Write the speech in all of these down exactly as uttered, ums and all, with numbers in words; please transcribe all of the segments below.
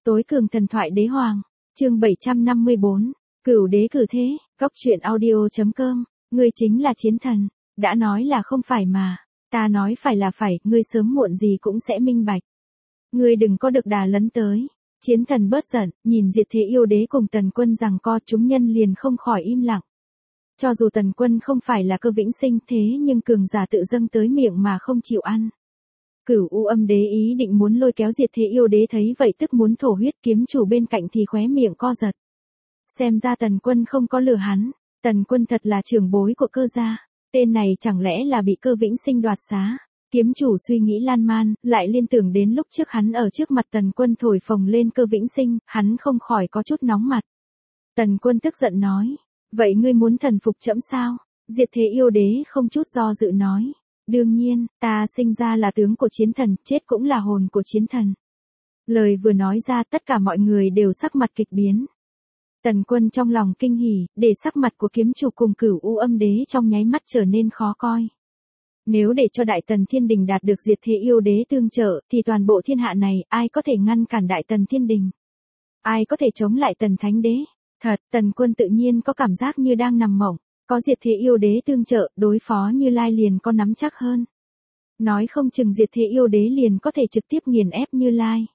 Tối cường thần thoại đế hoàng, chương bảy trăm năm mươi bốn, cửu đế cử thế, góc truyện audio.com, ngươi chính là chiến thần, đã nói là không phải mà, ta nói phải là phải, ngươi sớm muộn gì cũng sẽ minh bạch. Ngươi đừng có được đà lấn tới. Chiến thần bớt giận, nhìn Diệt Thế Yêu Đế cùng Tần Quân giằng co, chúng nhân liền không khỏi im lặng. Cho dù Tần Quân không phải là Cơ Vĩnh Sinh thế nhưng cường giả tự dâng tới miệng mà không chịu ăn. Cửu U Âm Đế ý định muốn lôi kéo Diệt Thế Yêu Đế thấy vậy tức muốn thổ huyết, kiếm chủ bên cạnh thì khóe miệng co giật. Xem ra Tần Quân không có lừa hắn, Tần Quân thật là trưởng bối của Cơ gia, tên này chẳng lẽ là bị Cơ Vĩnh Sinh đoạt xá. Kiếm chủ suy nghĩ lan man, lại liên tưởng đến lúc trước hắn ở trước mặt Tần Quân thổi phồng lên Cơ Vĩnh Sinh, hắn không khỏi có chút nóng mặt. Tần Quân tức giận nói, vậy ngươi muốn thần phục trẫm sao? Diệt Thế Yêu Đế không chút do dự nói, đương nhiên, ta sinh ra là tướng của chiến thần, chết cũng là hồn của chiến thần. Lời vừa nói ra tất cả mọi người đều sắc mặt kịch biến. Tần Quân trong lòng kinh hỉ, để sắc mặt của kiếm chủ cùng Cửu U Âm Đế trong nháy mắt trở nên khó coi. Nếu để cho Đại Tần Thiên Đình đạt được Diệt Thế Yêu Đế tương trợ, thì toàn bộ thiên hạ này, ai có thể ngăn cản Đại Tần Thiên Đình? Ai có thể chống lại Tần Thánh Đế? Thật, Tần Quân tự nhiên có cảm giác như đang nằm mộng, có Diệt Thế Yêu Đế tương trợ, đối phó Như Lai liền có nắm chắc hơn. Nói không chừng Diệt Thế Yêu Đế liền có thể trực tiếp nghiền ép Như Lai.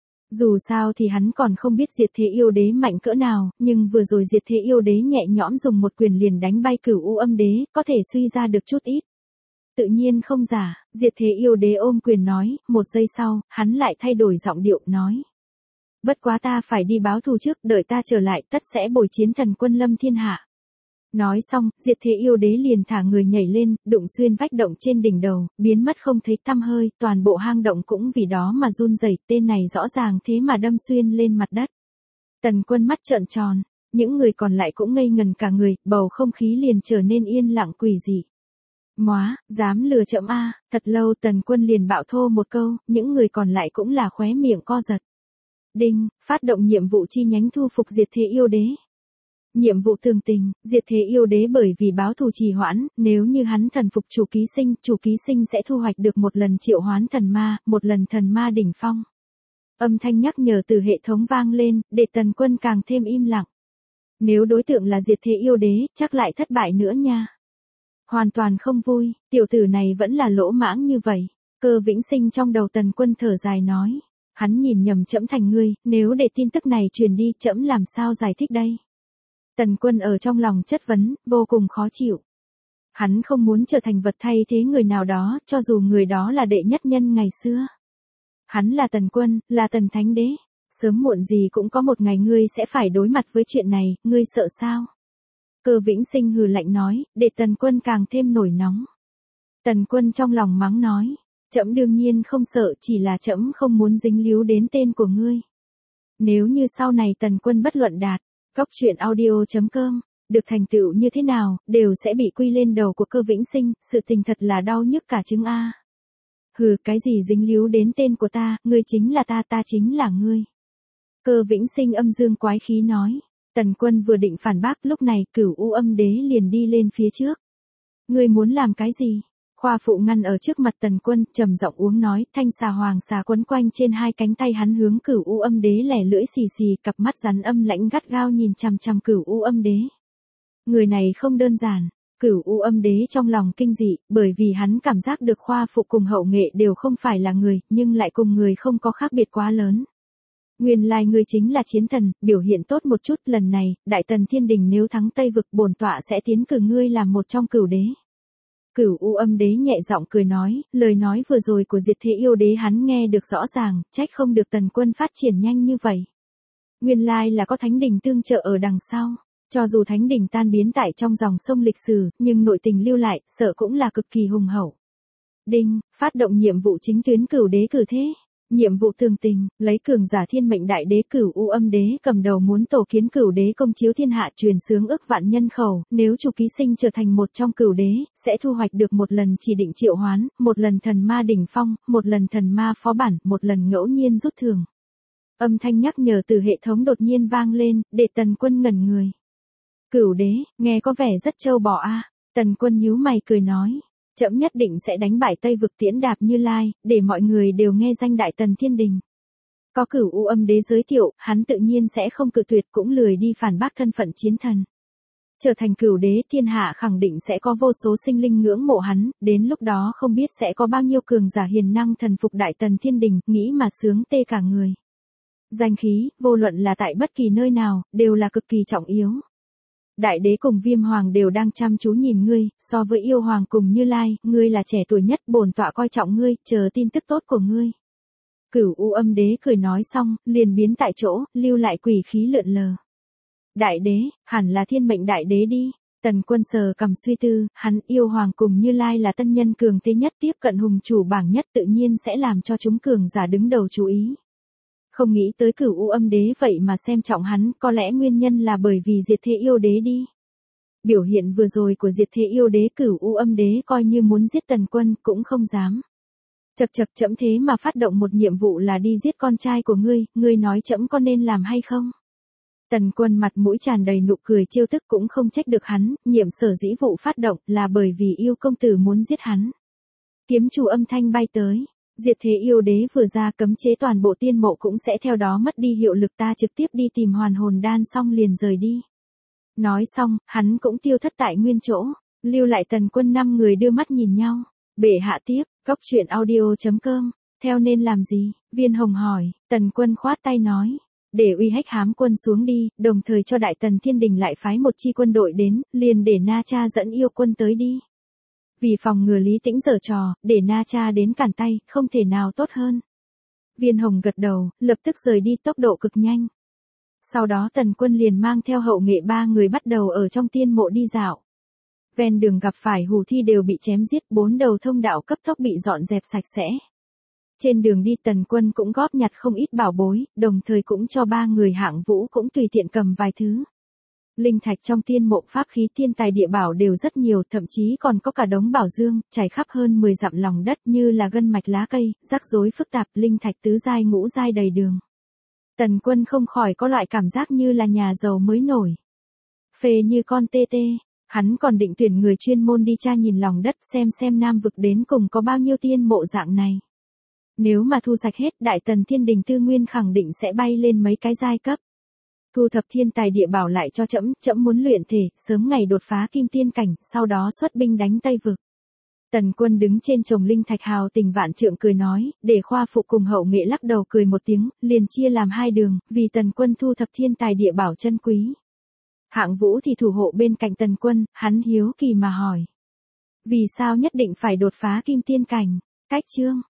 Dù sao thì hắn còn không biết Diệt Thế Yêu Đế mạnh cỡ nào, nhưng vừa rồi Diệt Thế Yêu Đế nhẹ nhõm dùng một quyền liền đánh bay Cửu U Âm Đế, có thể suy ra được chút ít. Tự nhiên không giả, Diệt Thế Yêu Đế ôm quyền nói, một giây sau, hắn lại thay đổi giọng điệu, nói. Bất quá ta phải đi báo thù trước, đợi ta trở lại tất sẽ bồi chiến thần quân lâm thiên hạ. Nói xong, Diệt Thế Yêu Đế liền thả người nhảy lên, đụng xuyên vách động trên đỉnh đầu, biến mất không thấy tăm hơi, toàn bộ hang động cũng vì đó mà run rẩy, tên này rõ ràng thế mà đâm xuyên lên mặt đất. Tần Quân mắt trợn tròn, những người còn lại cũng ngây ngần cả người, bầu không khí liền trở nên yên lặng quỷ dị. Móa, dám lừa trẫm a, thật lâu Tần Quân liền bạo thô một câu, những người còn lại cũng là khóe miệng co giật. Đinh, phát động nhiệm vụ chi nhánh thu phục Diệt Thế Yêu Đế. Nhiệm vụ thường tình, Diệt Thế Yêu Đế bởi vì báo thù trì hoãn, nếu như hắn thần phục chủ ký sinh, chủ ký sinh sẽ thu hoạch được một lần triệu hoán thần ma, một lần thần ma đỉnh phong. Âm thanh nhắc nhở từ hệ thống vang lên, để Tần Quân càng thêm im lặng. Nếu đối tượng là Diệt Thế Yêu Đế, chắc lại thất bại nữa nha. Hoàn toàn không vui, tiểu tử này vẫn là lỗ mãng như vậy. Cơ Vĩnh Sinh trong đầu Tần Quân thở dài nói, hắn nhìn nhầm trẫm thành ngươi, nếu để tin tức này truyền đi trẫm làm sao giải thích đây? Tần Quân ở trong lòng chất vấn, vô cùng khó chịu. Hắn không muốn trở thành vật thay thế người nào đó, cho dù người đó là đệ nhất nhân ngày xưa. Hắn là Tần Quân, là Tần Thánh Đế. Sớm muộn gì cũng có một ngày ngươi sẽ phải đối mặt với chuyện này, ngươi sợ sao? Cơ Vĩnh Sinh hừ lạnh nói, để Tần Quân càng thêm nổi nóng. Tần Quân trong lòng mắng nói, trẫm đương nhiên không sợ, chỉ là trẫm không muốn dính líu đến tên của ngươi. Nếu như sau này Tần Quân bất luận đạt, góc truyện audio.com, được thành tựu như thế nào, đều sẽ bị quy lên đầu của Cơ Vĩnh Sinh, sự tình thật là đau nhức cả trứng a. Hừ, cái gì dính líu đến tên của ta, ngươi chính là ta, ta chính là ngươi. Cơ Vĩnh Sinh âm dương quái khí nói. Tần Quân vừa định phản bác, lúc này Cửu U Âm Đế liền đi lên phía trước. Ngươi muốn làm cái gì? Khoa phụ ngăn ở trước mặt Tần Quân, trầm giọng uống nói, thanh xà hoàng xà quấn quanh trên hai cánh tay hắn hướng Cửu U Âm Đế lẻ lưỡi xì xì, cặp mắt rắn âm lãnh gắt gao nhìn chằm chằm Cửu U Âm Đế. Người này không đơn giản. Cửu U Âm Đế trong lòng kinh dị, bởi vì hắn cảm giác được khoa phụ cùng hậu nghệ đều không phải là người, nhưng lại cùng người không có khác biệt quá lớn. Nguyên lai ngươi chính là chiến thần, biểu hiện tốt một chút, lần này, Đại Tần Thiên Đình nếu thắng Tây Vực, bổn tọa sẽ tiến cử ngươi làm một trong cửu đế. Cửu U Âm Đế nhẹ giọng cười nói, lời nói vừa rồi của Diệt Thế Yêu Đế hắn nghe được rõ ràng, trách không được Tần Quân phát triển nhanh như vậy. Nguyên lai là có Thánh Đình tương trợ ở đằng sau, cho dù Thánh Đình tan biến tại trong dòng sông lịch sử, nhưng nội tình lưu lại, sợ cũng là cực kỳ hùng hậu. Đinh, phát động nhiệm vụ chính tuyến cửu đế cử thế. Nhiệm vụ thường tình, lấy cường giả thiên mệnh đại đế Cửu U Âm Đế cầm đầu muốn tổ kiến cửu đế công chiếu thiên hạ, truyền xướng ước vạn nhân khẩu, nếu chủ ký sinh trở thành một trong cửu đế, sẽ thu hoạch được một lần chỉ định triệu hoán, một lần thần ma đỉnh phong, một lần thần ma phó bản, một lần ngẫu nhiên rút thưởng. Âm thanh nhắc nhở từ hệ thống đột nhiên vang lên, để Tần Quân ngẩn người. Cửu đế, nghe có vẻ rất trâu bò a. Tần Quân nhíu mày cười nói. Trẫm nhất định sẽ đánh bại Tây Vực Tiễn Đạp Như Lai, để mọi người đều nghe danh Đại Tần Thiên Đình. Có Cửu U Âm Đế giới thiệu, hắn tự nhiên sẽ không cự tuyệt, cũng lười đi phản bác thân phận chiến thần. Trở thành cửu đế, thiên hạ khẳng định sẽ có vô số sinh linh ngưỡng mộ hắn, đến lúc đó không biết sẽ có bao nhiêu cường giả hiền năng thần phục Đại Tần Thiên Đình, nghĩ mà sướng tê cả người. Danh khí, vô luận là tại bất kỳ nơi nào, đều là cực kỳ trọng yếu. Đại đế cùng Viêm Hoàng đều đang chăm chú nhìn ngươi, so với Yêu Hoàng cùng Như Lai, ngươi là trẻ tuổi nhất, bổn tọa coi trọng ngươi, chờ tin tức tốt của ngươi. Cửu U Âm Đế cười nói xong, liền biến tại chỗ, lưu lại quỷ khí lượn lờ. Đại đế, hẳn là thiên mệnh đại đế đi. Tần Quân sờ cầm suy tư, hắn Yêu Hoàng cùng Như Lai là tân nhân cường thế nhất, tiếp cận hùng chủ bảng nhất, tự nhiên sẽ làm cho chúng cường giả đứng đầu chú ý. Không nghĩ tới Cửu U Âm Đế vậy mà xem trọng hắn, có lẽ nguyên nhân là bởi vì Diệt Thế Yêu Đế đi. Biểu hiện vừa rồi của Diệt Thế Yêu Đế, Cửu U Âm Đế coi như muốn giết Tần Quân cũng không dám. Chậc chậc, trẫm thế mà phát động một nhiệm vụ là đi giết con trai của ngươi, ngươi nói trẫm có nên làm hay không? Tần Quân mặt mũi tràn đầy nụ cười trêu tức, cũng không trách được hắn, nhiệm sở dĩ vụ phát động là bởi vì Yêu công tử muốn giết hắn. Kiếm chủ âm thanh bay tới, Diệt Thế Yêu Đế vừa ra, cấm chế toàn bộ tiên mộ cũng sẽ theo đó mất đi hiệu lực, ta trực tiếp đi tìm hoàn hồn đan xong liền rời đi. Nói xong, hắn cũng tiêu thất tại nguyên chỗ, lưu lại Tần Quân năm người đưa mắt nhìn nhau. Bệ hạ tiếp, cốc truyện audio chấm com, theo nên làm gì? Viên Hồng hỏi. Tần Quân khoát tay nói, để uy hách hám quân xuống đi, đồng thời cho Đại Tần Thiên Đình lại phái một chi quân đội đến, liền để Na Cha dẫn yêu quân tới đi. Vì phòng ngừa Lý Tĩnh giở trò, để Na Cha đến cản tay, không thể nào tốt hơn. Viên Hồng gật đầu, lập tức rời đi, tốc độ cực nhanh. Sau đó Tần Quân liền mang theo hậu nghệ ba người bắt đầu ở trong tiên mộ đi dạo. Ven đường gặp phải hù thi đều bị chém giết, bốn đầu thông đạo cấp tốc bị dọn dẹp sạch sẽ. Trên đường đi Tần Quân cũng góp nhặt không ít bảo bối, đồng thời cũng cho ba người hạng vũ cũng tùy tiện cầm vài thứ. Linh thạch trong tiên mộ, pháp khí, thiên tài địa bảo đều rất nhiều, thậm chí còn có cả đống bảo dương, trải khắp hơn mười dặm lòng đất như là gân mạch lá cây, rắc rối phức tạp, linh thạch tứ giai ngũ giai đầy đường. Tần Quân không khỏi có loại cảm giác như là nhà giàu mới nổi. Phê như con tê tê. Hắn còn định tuyển người chuyên môn đi tra nhìn lòng đất, xem xem Nam vực đến cùng có bao nhiêu tiên mộ dạng này. Nếu mà thu sạch hết, Đại Tần Thiên Đình tư nguyên khẳng định sẽ bay lên mấy cái giai cấp. Thu thập thiên tài địa bảo lại cho trẫm, trẫm muốn luyện thể, sớm ngày đột phá kim tiên cảnh, sau đó xuất binh đánh Tây vực. Tần Quân đứng trên chồng linh thạch hào tình vạn trượng cười nói, để khoa phụ cùng hậu nghệ lắc đầu cười một tiếng, liền chia làm hai đường, vì Tần Quân thu thập thiên tài địa bảo chân quý. Hạng Vũ thì thủ hộ bên cạnh Tần Quân, hắn hiếu kỳ mà hỏi. Vì sao nhất định phải đột phá kim tiên cảnh? Cách chương.